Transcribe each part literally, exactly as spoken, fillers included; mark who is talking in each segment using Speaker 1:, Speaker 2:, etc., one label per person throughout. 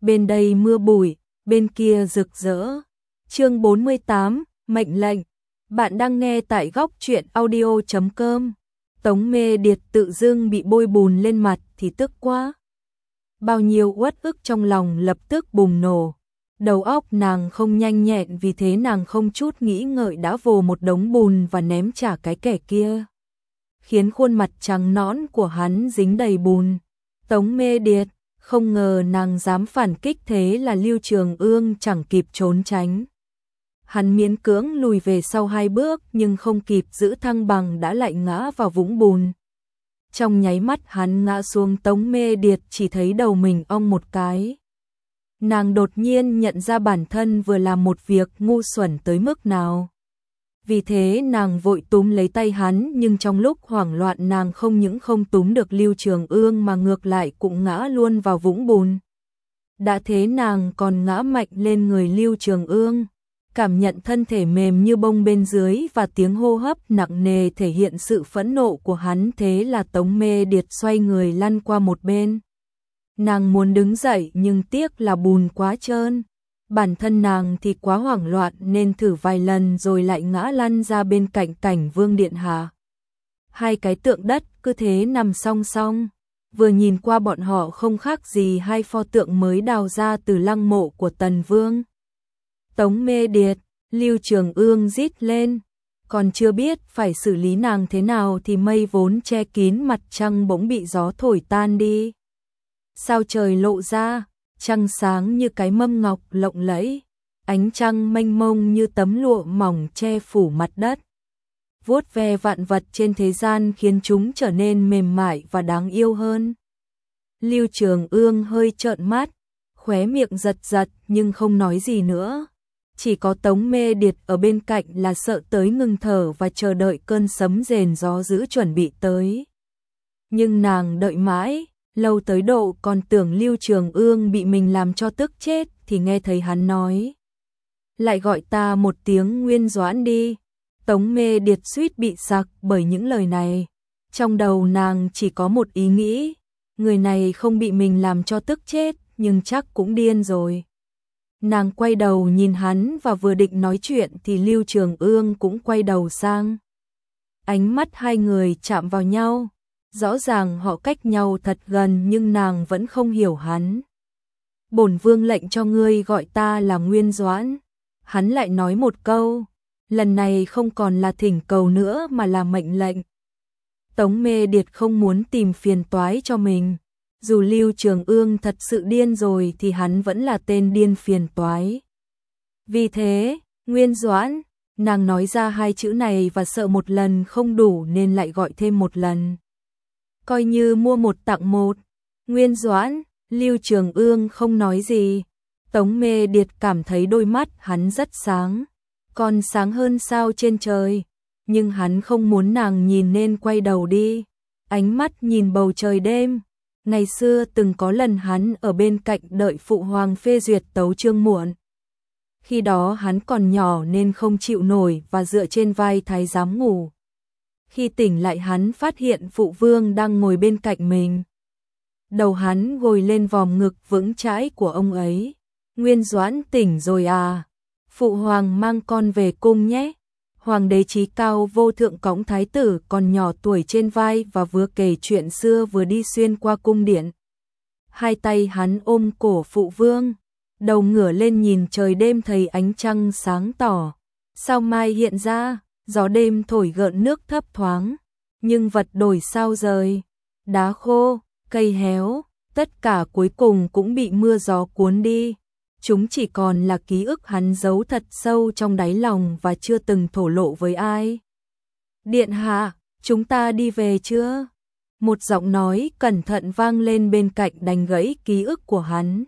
Speaker 1: bên đây mưa bụi, bên kia rực rỡ. Chương bốn mươi tám, mệnh lệnh. Bạn đang nghe tại góc truyện audio chấm com. Tống Mê Điệt tự dưng bị bôi bùn lên mặt thì tức quá. Bao nhiêu uất ức trong lòng lập tức bùng nổ. Đầu óc nàng không nhanh nhẹn, vì thế nàng không chút nghĩ ngợi đã vồ một đống bùn và ném trả cái kẻ kia, khiến khuôn mặt trắng nõn của hắn dính đầy bùn. Tống Mê Điệt không ngờ nàng dám phản kích, thế là Lưu Trường Ương chẳng kịp trốn tránh. Hắn miễn cưỡng lùi về sau hai bước, nhưng không kịp giữ thăng bằng đã lại ngã vào vũng bùn. Trong nháy mắt hắn ngã xuống, Tống Mê Điệt chỉ thấy đầu mình ong một cái. Nàng đột nhiên nhận ra bản thân vừa làm một việc ngu xuẩn tới mức nào. Vì thế nàng vội túm lấy tay hắn, nhưng trong lúc hoảng loạn nàng không những không túm được Lưu Trường Ương mà ngược lại cũng ngã luôn vào vũng bùn. Đã thế nàng còn ngã mạnh lên người Lưu Trường Ương, cảm nhận thân thể mềm như bông bên dưới và tiếng hô hấp nặng nề thể hiện sự phẫn nộ của hắn. Thế là Tống Mê Điệt xoay người lăn qua một bên. Nàng muốn đứng dậy nhưng tiếc là bùn quá trơn. Bản thân nàng thì quá hoảng loạn nên thử vài lần rồi lại ngã lăn ra bên cạnh Cảnh Vương điện hạ. Hai cái tượng đất cứ thế nằm song song, vừa nhìn qua bọn họ không khác gì hai pho tượng mới đào ra từ lăng mộ của Tần Vương. Tống Mê Điệt, Lưu Trường Ương rít lên, còn chưa biết phải xử lý nàng thế nào thì mây vốn che kín mặt trăng bỗng bị gió thổi tan đi. Sao trời lộ ra, trăng sáng như cái mâm ngọc lộng lẫy, ánh trăng mênh mông như tấm lụa mỏng che phủ mặt đất. Vuốt ve vạn vật trên thế gian khiến chúng trở nên mềm mại và đáng yêu hơn. Lưu Trường Ương hơi trợn mắt, khóe miệng giật giật nhưng không nói gì nữa. Chỉ có Tống Mê Điệt ở bên cạnh là sợ tới ngừng thở và chờ đợi cơn sấm rền gió dữ chuẩn bị tới. Nhưng nàng đợi mãi, lâu tới độ còn tưởng Lưu Trường Ương bị mình làm cho tức chết, thì nghe thấy hắn nói: lại gọi ta một tiếng Nguyên Doãn đi. Tống Mê Điệt suýt bị sặc bởi những lời này. Trong đầu nàng chỉ có một ý nghĩ: người này không bị mình làm cho tức chết nhưng chắc cũng điên rồi. Nàng quay đầu nhìn hắn và vừa định nói chuyện thì Lưu Trường Ương cũng quay đầu sang. Ánh mắt hai người chạm vào nhau. Rõ ràng họ cách nhau thật gần nhưng nàng vẫn không hiểu hắn. Bổn vương lệnh cho ngươi gọi ta là Nguyên Doãn. Hắn lại nói một câu, lần này không còn là thỉnh cầu nữa mà là mệnh lệnh. Tống Mê Điệt không muốn tìm phiền toái cho mình. Dù Lưu Trường Ương thật sự điên rồi thì hắn vẫn là tên điên phiền toái. Vì thế, Nguyên Doãn, nàng nói ra hai chữ này và sợ một lần không đủ nên lại gọi thêm một lần. Coi như mua một tặng một. Nguyên Doãn, Lưu Trường Ương không nói gì. Tống Mê Điệt cảm thấy đôi mắt hắn rất sáng, còn sáng hơn sao trên trời. Nhưng hắn không muốn nàng nhìn nên quay đầu đi. Ánh mắt nhìn bầu trời đêm. Ngày xưa từng có lần hắn ở bên cạnh đợi phụ hoàng phê duyệt tấu chương muộn. Khi đó hắn còn nhỏ nên không chịu nổi và dựa trên vai thái giám ngủ. Khi tỉnh lại hắn phát hiện phụ vương đang ngồi bên cạnh mình. Đầu hắn gồi lên vòm ngực vững chãi của ông ấy. Nguyên Doãn tỉnh rồi à? Phụ hoàng mang con về cung nhé. Hoàng đế chí cao vô thượng cõng thái tử còn nhỏ tuổi trên vai và vừa kể chuyện xưa vừa đi xuyên qua cung điện. Hai tay hắn ôm cổ phụ vương, đầu ngửa lên nhìn trời đêm thấy ánh trăng sáng tỏ. Sao mai hiện ra, gió đêm thổi gợn nước thấp thoáng, nhưng vật đổi sao rời, đá khô, cây héo, tất cả cuối cùng cũng bị mưa gió cuốn đi. Chúng chỉ còn là ký ức hắn giấu thật sâu trong đáy lòng và chưa từng thổ lộ với ai. Điện hạ, chúng ta đi về chưa? Một giọng nói cẩn thận vang lên bên cạnh đánh gãy ký ức của hắn.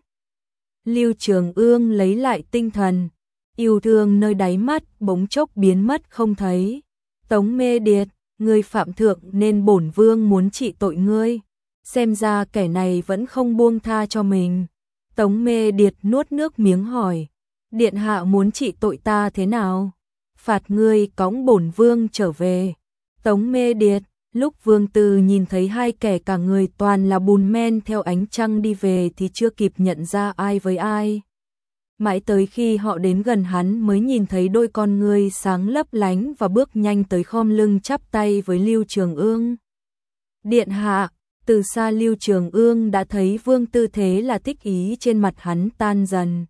Speaker 1: Lưu Trường Ương lấy lại tinh thần, yêu thương nơi đáy mắt bỗng chốc biến mất không thấy. Tống Mê Điệt, ngươi phạm thượng nên bổn vương muốn trị tội ngươi. Xem ra kẻ này vẫn không buông tha cho mình. Tống Mê Điệt nuốt nước miếng hỏi, điện hạ muốn trị tội ta thế nào? Phạt ngươi cõng bổn vương trở về. Tống Mê Điệt, Lúc Vương Tư nhìn thấy hai kẻ cả người toàn là bùn men theo ánh trăng đi về thì chưa kịp nhận ra ai với ai. Mãi tới khi họ đến gần hắn mới nhìn thấy đôi con ngươi sáng lấp lánh và bước nhanh tới khom lưng chắp tay với Lưu Trường Ương. Điện hạ, từ xa Lưu Trường Ương đã thấy Vương Tư thế là thích ý trên mặt hắn tan dần.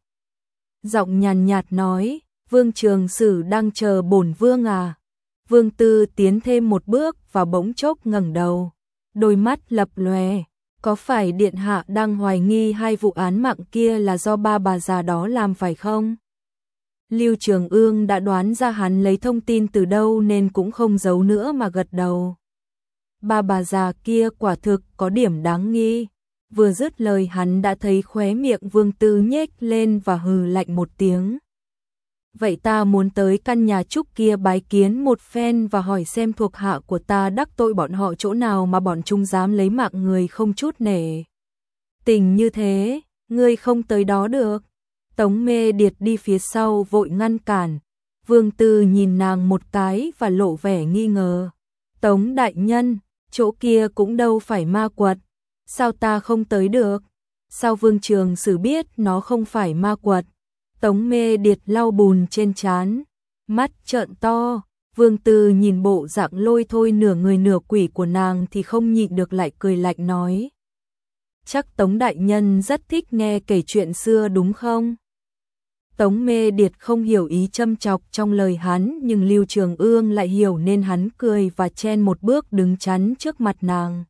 Speaker 1: Giọng nhàn nhạt nói, Vương Trường Sử đang chờ bổn vương à. Vương Tư tiến thêm một bước và bỗng chốc ngẩng đầu, đôi mắt lập lòe. Có phải điện hạ đang hoài nghi hai vụ án mạng kia là do ba bà già đó làm phải không? Lưu Trường Ương đã đoán ra hắn lấy thông tin từ đâu nên cũng không giấu nữa mà gật đầu. Ba bà già kia quả thực có điểm đáng nghi. Vừa dứt lời hắn đã thấy khóe miệng Vương Tư nhếch lên và hừ lạnh một tiếng. Vậy ta muốn tới căn nhà trúc kia bái kiến một phen và hỏi xem thuộc hạ của ta đắc tội bọn họ chỗ nào mà bọn chúng dám lấy mạng người không chút nể tình như thế, ngươi không tới đó được. Tống Mê Điệt đi phía sau vội ngăn cản. Vương Tư nhìn nàng một cái và lộ vẻ nghi ngờ. Tống đại nhân, chỗ kia cũng đâu phải ma quật, sao ta không tới được? Sao Vương Trường Sử biết nó không phải ma quật? Tống Mê Điệt lau bùn trên trán, mắt trợn to. Vương Tư nhìn bộ dạng lôi thôi nửa người nửa quỷ của nàng thì không nhịn được lại cười lạnh nói. Chắc Tống đại nhân rất thích nghe kể chuyện xưa đúng không? Tống Mê Điệt không hiểu ý châm chọc trong lời hắn, nhưng Lưu Trường Ương lại hiểu nên hắn cười và chen một bước đứng chắn trước mặt nàng.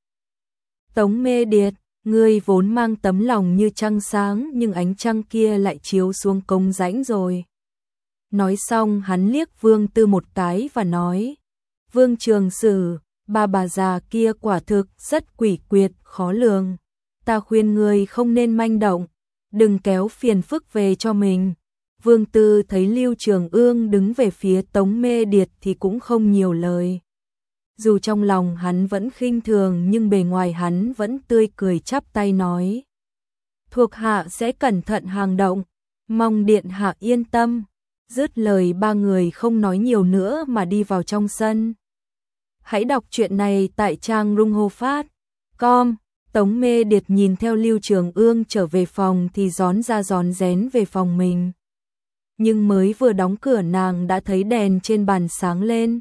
Speaker 1: Tống Mê Điệt, ngươi vốn mang tấm lòng như trăng sáng nhưng ánh trăng kia lại chiếu xuống cống rãnh rồi. Nói xong hắn liếc Vương Tư một cái và nói, Vương Trường Sử, ba bà già kia quả thực rất quỷ quyệt, khó lường. Ta khuyên ngươi không nên manh động, đừng kéo phiền phức về cho mình. Vương Tư thấy Lưu Trường Ương đứng về phía Tống Mê Điệt thì cũng không nhiều lời. Dù trong lòng hắn vẫn khinh thường nhưng bề ngoài hắn vẫn tươi cười chắp tay nói. Thuộc hạ sẽ cẩn thận hành động, mong điện hạ yên tâm. Dứt lời ba người không nói nhiều nữa mà đi vào trong sân. Hãy đọc truyện này tại trang rung phát chấm com. Tống Mê Điệt nhìn theo Lưu Trường Ương trở về phòng thì rón ra rón rén về phòng mình. Nhưng mới vừa đóng cửa nàng đã thấy đèn trên bàn sáng lên.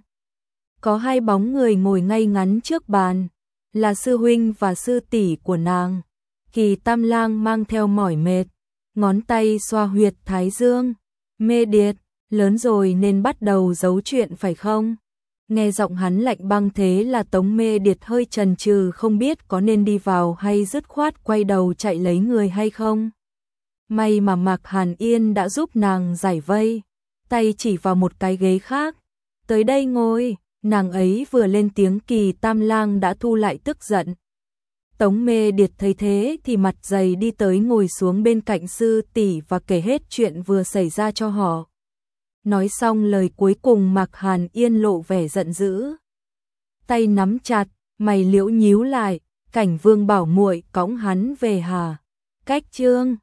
Speaker 1: Có hai bóng người ngồi ngay ngắn trước bàn, là sư huynh và sư tỷ của nàng. Kỳ Tam Lang mang theo mỏi mệt, ngón tay xoa huyệt thái dương. Mê Điệt, lớn rồi nên bắt đầu giấu chuyện phải không? Nghe giọng hắn lạnh băng thế là Tống Mê Điệt hơi chần chừ không biết có nên đi vào hay dứt khoát quay đầu chạy lấy người hay không. May mà Mạc Hàn Yên đã giúp nàng giải vây, tay chỉ vào một cái ghế khác. Tới đây ngồi, nàng ấy vừa lên tiếng Kỳ Tam Lang đã thu lại tức giận. Tống Mê Điệt thấy thế thì mặt dày đi tới ngồi xuống bên cạnh sư tỷ và kể hết chuyện vừa xảy ra cho họ. Nói xong lời cuối cùng Mạc Hàn Yên lộ vẻ giận dữ. Tay nắm chặt, mày liễu nhíu lại, Cảnh Vương bảo muội cõng hắn về hả? Cách chương